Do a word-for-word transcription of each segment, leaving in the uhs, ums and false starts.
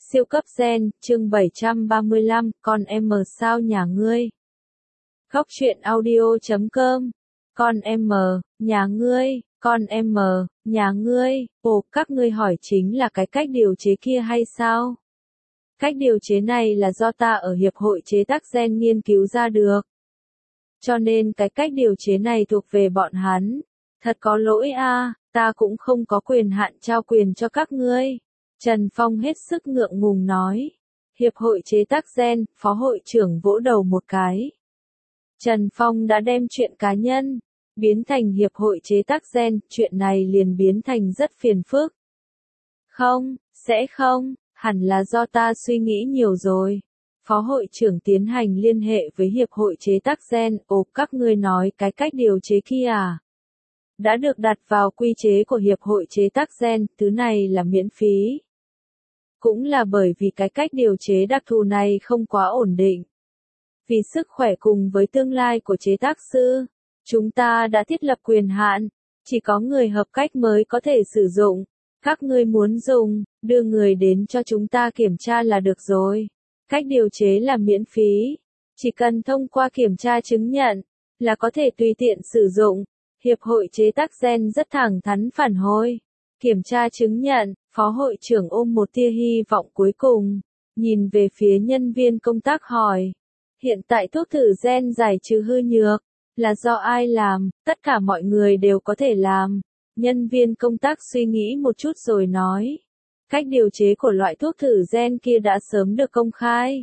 Siêu cấp gen, chương bảy trăm ba mươi lăm, con em sao nhà ngươi? Khóc chuyện audio chấm com. Con em, nhà ngươi, con em, nhà ngươi, ồ, các ngươi hỏi chính là cái cách điều chế kia hay sao? Cách điều chế này là do ta ở Hiệp hội chế tác gen nghiên cứu ra được. Cho nên cái cách điều chế này thuộc về bọn hắn. Thật có lỗi a, à, ta cũng không có quyền hạn trao quyền cho các ngươi. Trần Phong hết sức ngượng ngùng nói. Hiệp hội chế tác gen, phó hội trưởng vỗ đầu một cái. Trần Phong đã đem chuyện cá nhân, biến thành hiệp hội chế tác gen, chuyện này liền biến thành rất phiền phức. Không, sẽ không, hẳn là do ta suy nghĩ nhiều rồi. Phó hội trưởng tiến hành liên hệ với hiệp hội chế tác gen, ồ, các ngươi nói cái cách điều chế kia à? Đã được đặt vào quy chế của hiệp hội chế tác gen, thứ này là miễn phí. Cũng là bởi vì cái cách điều chế đặc thù này không quá ổn định. Vì sức khỏe cùng với tương lai của chế tác sư, chúng ta đã thiết lập quyền hạn, chỉ có người hợp cách mới có thể sử dụng. Các ngươi muốn dùng, đưa người đến cho chúng ta kiểm tra là được rồi. Cách điều chế là miễn phí, chỉ cần thông qua kiểm tra chứng nhận, là có thể tùy tiện sử dụng. Hiệp hội chế tác gen rất thẳng thắn phản hồi. Kiểm tra chứng nhận, phó hội trưởng ôm một tia hy vọng cuối cùng, nhìn về phía nhân viên công tác hỏi. Hiện tại thuốc thử gen giải trừ hư nhược, là do ai làm, tất cả mọi người đều có thể làm. Nhân viên công tác suy nghĩ một chút rồi nói. Cách điều chế của loại thuốc thử gen kia đã sớm được công khai.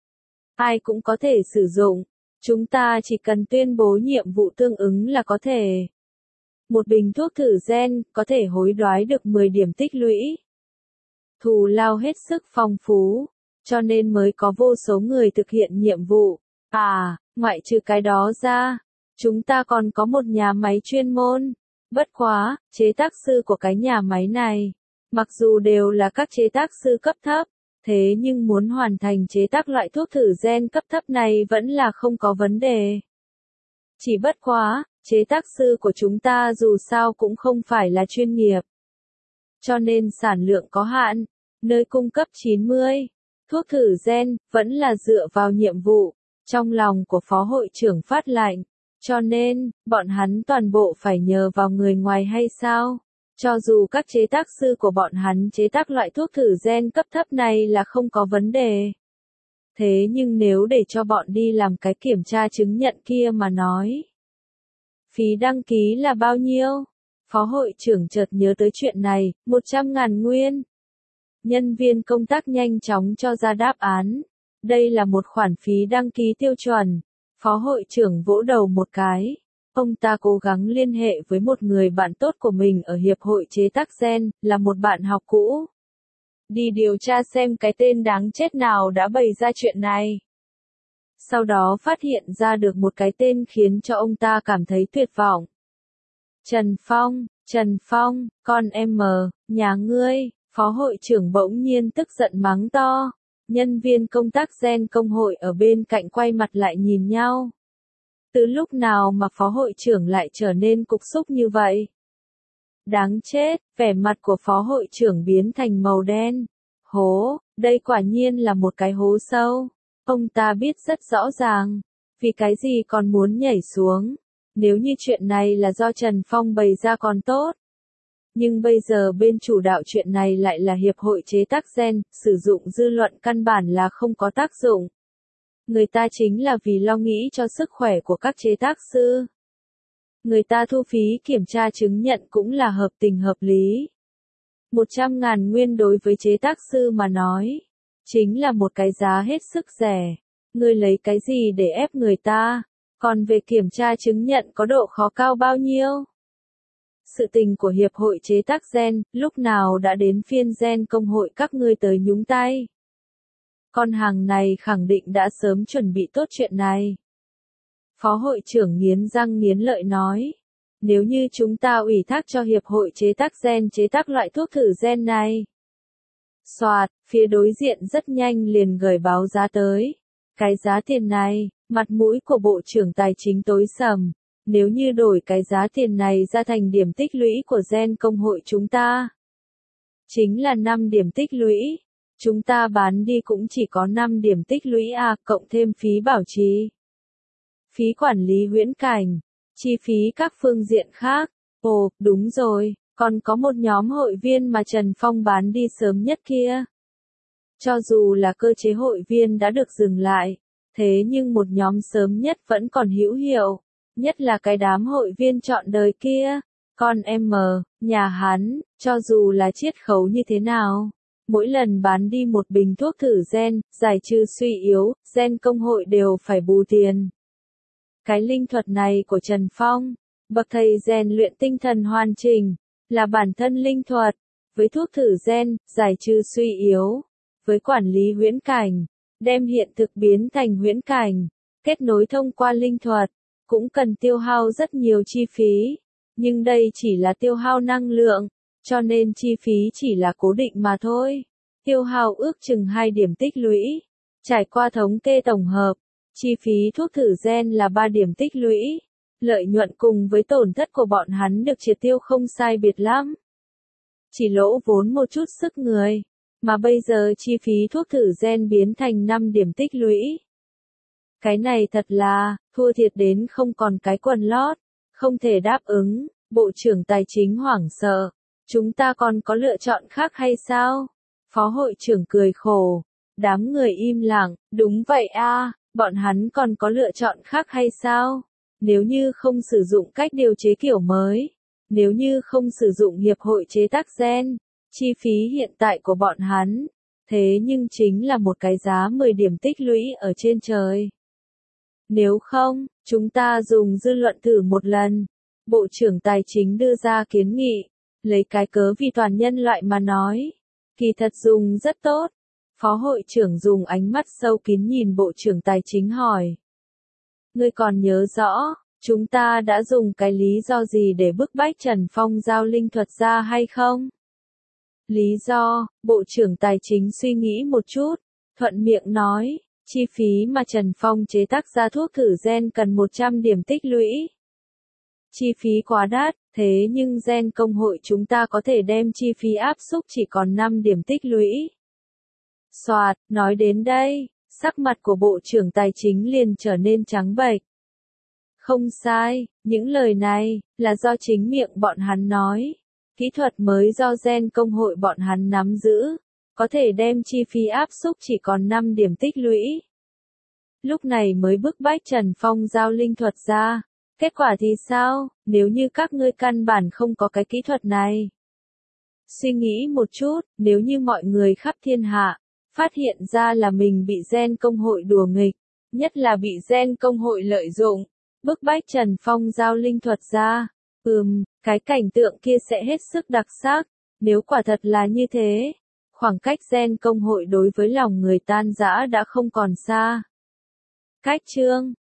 Ai cũng có thể sử dụng, chúng ta chỉ cần tuyên bố nhiệm vụ tương ứng là có thể. Một bình thuốc thử gen có thể hối đoái được mười điểm tích lũy. Thù lao hết sức phong phú, cho nên mới có vô số người thực hiện nhiệm vụ. À, ngoại trừ cái đó ra, chúng ta còn có một nhà máy chuyên môn. Bất quá, chế tác sư của cái nhà máy này, mặc dù đều là các chế tác sư cấp thấp, thế nhưng muốn hoàn thành chế tác loại thuốc thử gen cấp thấp này vẫn là không có vấn đề. Chỉ bất quá, chế tác sư của chúng ta dù sao cũng không phải là chuyên nghiệp. Cho nên sản lượng có hạn, nơi cung cấp chín mươi, thuốc thử gen, vẫn là dựa vào nhiệm vụ, trong lòng của phó hội trưởng phát lạnh. Cho nên, bọn hắn toàn bộ phải nhờ vào người ngoài hay sao? Cho dù các chế tác sư của bọn hắn chế tác loại thuốc thử gen cấp thấp này là không có vấn đề. Thế nhưng nếu để cho bọn đi làm cái kiểm tra chứng nhận kia mà nói. Phí đăng ký là bao nhiêu? Phó hội trưởng chợt nhớ tới chuyện này, một trăm ngàn nguyên. Nhân viên công tác nhanh chóng cho ra đáp án. Đây là một khoản phí đăng ký tiêu chuẩn. Phó hội trưởng vỗ đầu một cái. Ông ta cố gắng liên hệ với một người bạn tốt của mình ở Hiệp hội chế tác gen, là một bạn học cũ. Đi điều tra xem cái tên đáng chết nào đã bày ra chuyện này. Sau đó phát hiện ra được một cái tên khiến cho ông ta cảm thấy tuyệt vọng. Trần Phong, Trần Phong, con em, nhà ngươi, phó hội trưởng bỗng nhiên tức giận mắng to. Nhân viên công tác gen công hội ở bên cạnh quay mặt lại nhìn nhau. Từ lúc nào mà phó hội trưởng lại trở nên cục xúc như vậy? Đáng chết, vẻ mặt của phó hội trưởng biến thành màu đen. Hố, đây quả nhiên là một cái hố sâu. Ông ta biết rất rõ ràng, vì cái gì còn muốn nhảy xuống. Nếu như chuyện này là do Trần Phong bày ra còn tốt. Nhưng bây giờ bên chủ đạo chuyện này lại là Hiệp hội chế tác gen, sử dụng dư luận căn bản là không có tác dụng. Người ta chính là vì lo nghĩ cho sức khỏe của các chế tác sư. Người ta thu phí kiểm tra chứng nhận cũng là hợp tình hợp lý. Một trăm ngàn nguyên đối với chế tác sư mà nói, chính là một cái giá hết sức rẻ. Ngươi lấy cái gì để ép người ta? Còn về kiểm tra chứng nhận có độ khó cao bao nhiêu? Sự tình của Hiệp hội chế tác gen, lúc nào đã đến phiên gen công hội các ngươi tới nhúng tay. Con hàng này khẳng định đã sớm chuẩn bị tốt chuyện này. Phó hội trưởng nghiến răng nghiến lợi nói. Nếu như chúng ta ủy thác cho Hiệp hội chế tác gen chế tác loại thuốc thử gen này. Soạt, phía đối diện rất nhanh liền gửi báo giá tới. Cái giá tiền này, mặt mũi của Bộ trưởng Tài chính tối sầm. Nếu như đổi cái giá tiền này ra thành điểm tích lũy của gen công hội chúng ta. Chính là năm điểm tích lũy. Chúng ta bán đi cũng chỉ có năm điểm tích lũy à, cộng thêm phí bảo trì, phí quản lý huyễn cảnh, chi phí các phương diện khác. Ồ, đúng rồi, còn có một nhóm hội viên mà Trần Phong bán đi sớm nhất kia. Cho dù là cơ chế hội viên đã được dừng lại, thế nhưng một nhóm sớm nhất vẫn còn hữu hiệu, nhất là cái đám hội viên trọn đời kia. Con em mờ, nhà hắn, cho dù là chiết khấu như thế nào, mỗi lần bán đi một bình thuốc thử gen, giải trừ suy yếu, gen công hội đều phải bù tiền. Cái linh thuật này của Trần Phong, bậc thầy rèn luyện tinh thần hoàn chỉnh, là bản thân linh thuật, với thuốc thử gen, giải trừ suy yếu, với quản lý huyễn cảnh, đem hiện thực biến thành huyễn cảnh, kết nối thông qua linh thuật, cũng cần tiêu hao rất nhiều chi phí, nhưng đây chỉ là tiêu hao năng lượng, cho nên chi phí chỉ là cố định mà thôi. Tiêu hao ước chừng hai điểm tích lũy, trải qua thống kê tổng hợp, chi phí thuốc thử gen là ba điểm tích lũy, lợi nhuận cùng với tổn thất của bọn hắn được triệt tiêu không sai biệt lắm. Chỉ lỗ vốn một chút sức người, mà bây giờ chi phí thuốc thử gen biến thành năm điểm tích lũy. Cái này thật là, thua thiệt đến không còn cái quần lót, không thể đáp ứng, Bộ trưởng Tài chính hoảng sợ. Chúng ta còn có lựa chọn khác hay sao? Phó hội trưởng cười khổ. Đám người im lặng, đúng vậy a, bọn hắn còn có lựa chọn khác hay sao? Nếu như không sử dụng cách điều chế kiểu mới, nếu như không sử dụng hiệp hội chế tác gen, chi phí hiện tại của bọn hắn, thế nhưng chính là một cái giá mười điểm tích lũy ở trên trời. Nếu không, chúng ta dùng dư luận thử một lần. Bộ trưởng Tài chính đưa ra kiến nghị, lấy cái cớ vì toàn nhân loại mà nói, kỳ thật dùng rất tốt. Phó hội trưởng dùng ánh mắt sâu kín nhìn Bộ trưởng Tài chính hỏi. Ngươi còn nhớ rõ, chúng ta đã dùng cái lý do gì để bức bách Trần Phong giao linh thuật ra hay không? Lý do, Bộ trưởng Tài chính suy nghĩ một chút, thuận miệng nói, chi phí mà Trần Phong chế tác ra thuốc thử gen cần một trăm điểm tích lũy. Chi phí quá đắt, thế nhưng gen công hội chúng ta có thể đem chi phí áp xúc chỉ còn năm điểm tích lũy. Soạt, nói đến đây, sắc mặt của Bộ trưởng Tài chính liền trở nên trắng bệch. Không sai, những lời này, là do chính miệng bọn hắn nói. Kỹ thuật mới do gen công hội bọn hắn nắm giữ, có thể đem chi phí áp xúc chỉ còn năm điểm tích lũy. Lúc này mới bức bách Trần Phong giao linh thuật ra. Kết quả thì sao, nếu như các ngươi căn bản không có cái kỹ thuật này? Suy nghĩ một chút, nếu như mọi người khắp thiên hạ, phát hiện ra là mình bị gen công hội đùa nghịch, nhất là bị gen công hội lợi dụng, bức bách Trần Phong giao linh thuật ra. Ừm, cái cảnh tượng kia sẽ hết sức đặc sắc, nếu quả thật là như thế, khoảng cách gen công hội đối với lòng người tan rã đã không còn xa. Cách chương